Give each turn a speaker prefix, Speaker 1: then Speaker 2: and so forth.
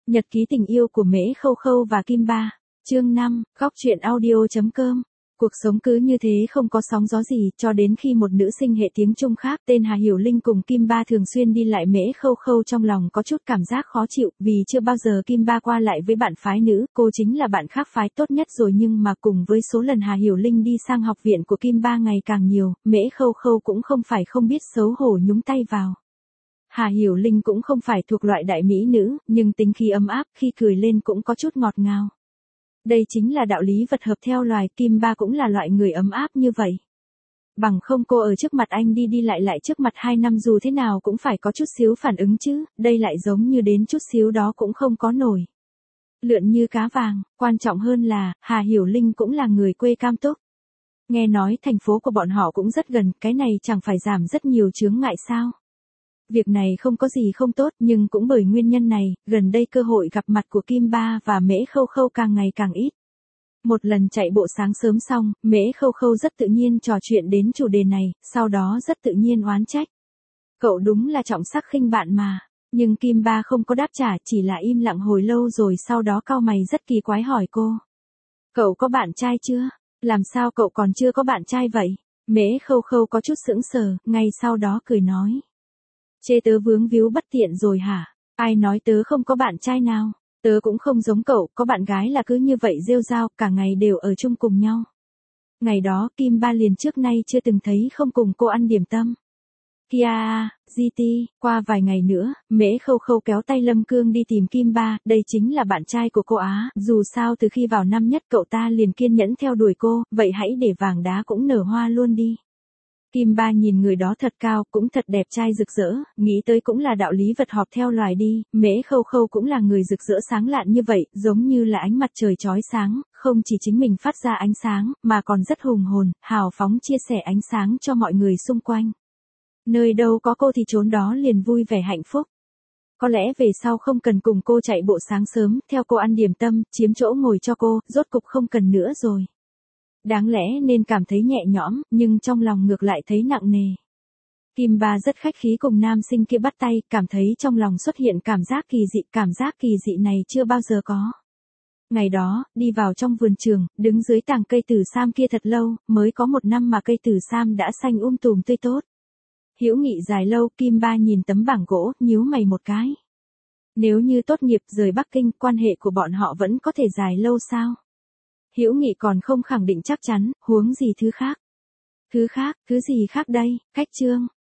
Speaker 1: Nhật ký tình yêu của Mễ Khâu Khâu và Kim Ba. Chương 5, góc truyện audio.com. Cuộc sống cứ như thế không có sóng gió gì, cho đến khi một nữ sinh hệ tiếng Trung khác tên Hà Hiểu Linh cùng Kim Ba thường xuyên đi lại. Mễ Khâu Khâu trong lòng có chút cảm giác khó chịu, vì chưa bao giờ Kim Ba qua lại với bạn phái nữ, cô chính là bạn khác phái tốt nhất rồi, nhưng mà cùng với số lần Hà Hiểu Linh đi sang học viện của Kim Ba ngày càng nhiều, Mễ Khâu Khâu cũng không phải không biết xấu hổ nhúng tay vào. Hà Hiểu Linh cũng không phải thuộc loại đại mỹ nữ, nhưng tính khí ấm áp, khi cười lên cũng có chút ngọt ngào. Đây chính là đạo lý vật hợp theo loài, Kim Ba cũng là loại người ấm áp như vậy. Bằng không cô ở trước mặt anh đi lại trước mặt 2 năm dù thế nào cũng phải có chút xíu phản ứng chứ, đây lại giống như đến chút xíu đó cũng không có nổi. Lượn như cá vàng, quan trọng hơn là, Hà Hiểu Linh cũng là người quê Cam Túc. Nghe nói thành phố của bọn họ cũng rất gần, cái này chẳng phải giảm rất nhiều chướng ngại sao. Việc này không có gì không tốt, nhưng cũng bởi nguyên nhân này, gần đây cơ hội gặp mặt của Kim Ba và Mễ Khâu Khâu càng ngày càng ít. Một lần chạy bộ sáng sớm xong, Mễ Khâu Khâu rất tự nhiên trò chuyện đến chủ đề này, sau đó rất tự nhiên oán trách. Cậu đúng là trọng sắc khinh bạn mà. Nhưng Kim Ba không có đáp trả, chỉ là im lặng hồi lâu rồi sau đó cau mày rất kỳ quái hỏi cô. Cậu có bạn trai chưa? Làm sao cậu còn chưa có bạn trai vậy? Mễ Khâu Khâu có chút sững sờ, ngay sau đó cười nói. Chê tớ vướng víu bất tiện rồi hả? Ai nói tớ không có bạn trai nào? Tớ cũng không giống cậu, có bạn gái là cứ như vậy rêu rao, cả ngày đều ở chung cùng nhau. Ngày đó Kim Ba liền trước nay chưa từng thấy không cùng cô ăn điểm tâm. Kia GT, qua vài ngày nữa, Mễ Khâu Khâu kéo tay Lâm Cương đi tìm Kim Ba, đây chính là bạn trai của cô Á, dù sao từ khi vào năm nhất cậu ta liền kiên nhẫn theo đuổi cô, vậy hãy để vàng đá cũng nở hoa luôn đi. Kim Ba nhìn người đó thật cao, cũng thật đẹp trai rực rỡ, nghĩ tới cũng là đạo lý vật họp theo loài đi, Mễ Khâu Khâu cũng là người rực rỡ sáng lạn như vậy, giống như là ánh mặt trời chói sáng, không chỉ chính mình phát ra ánh sáng, mà còn rất hùng hồn, hào phóng chia sẻ ánh sáng cho mọi người xung quanh. Nơi đâu có cô thì chốn đó liền vui vẻ hạnh phúc. Có lẽ về sau không cần cùng cô chạy bộ sáng sớm, theo cô ăn điểm tâm, chiếm chỗ ngồi cho cô, rốt cục không cần nữa rồi. Đáng lẽ nên cảm thấy nhẹ nhõm, nhưng trong lòng ngược lại thấy nặng nề. Kim Ba rất khách khí cùng nam sinh kia bắt tay, cảm thấy trong lòng xuất hiện cảm giác kỳ dị này chưa bao giờ có. Ngày đó, đi vào trong vườn trường, đứng dưới tàng cây tử sam kia thật lâu, mới có 1 năm mà cây tử sam đã xanh tùm tươi tốt. Hữu nghị dài lâu, Kim Ba nhìn tấm bảng gỗ, nhíu mày một cái. Nếu như tốt nghiệp rời Bắc Kinh, quan hệ của bọn họ vẫn có thể dài lâu sao? Hữu nghị còn không khẳng định chắc chắn, huống gì thứ khác. Thứ gì khác đây, khách trương.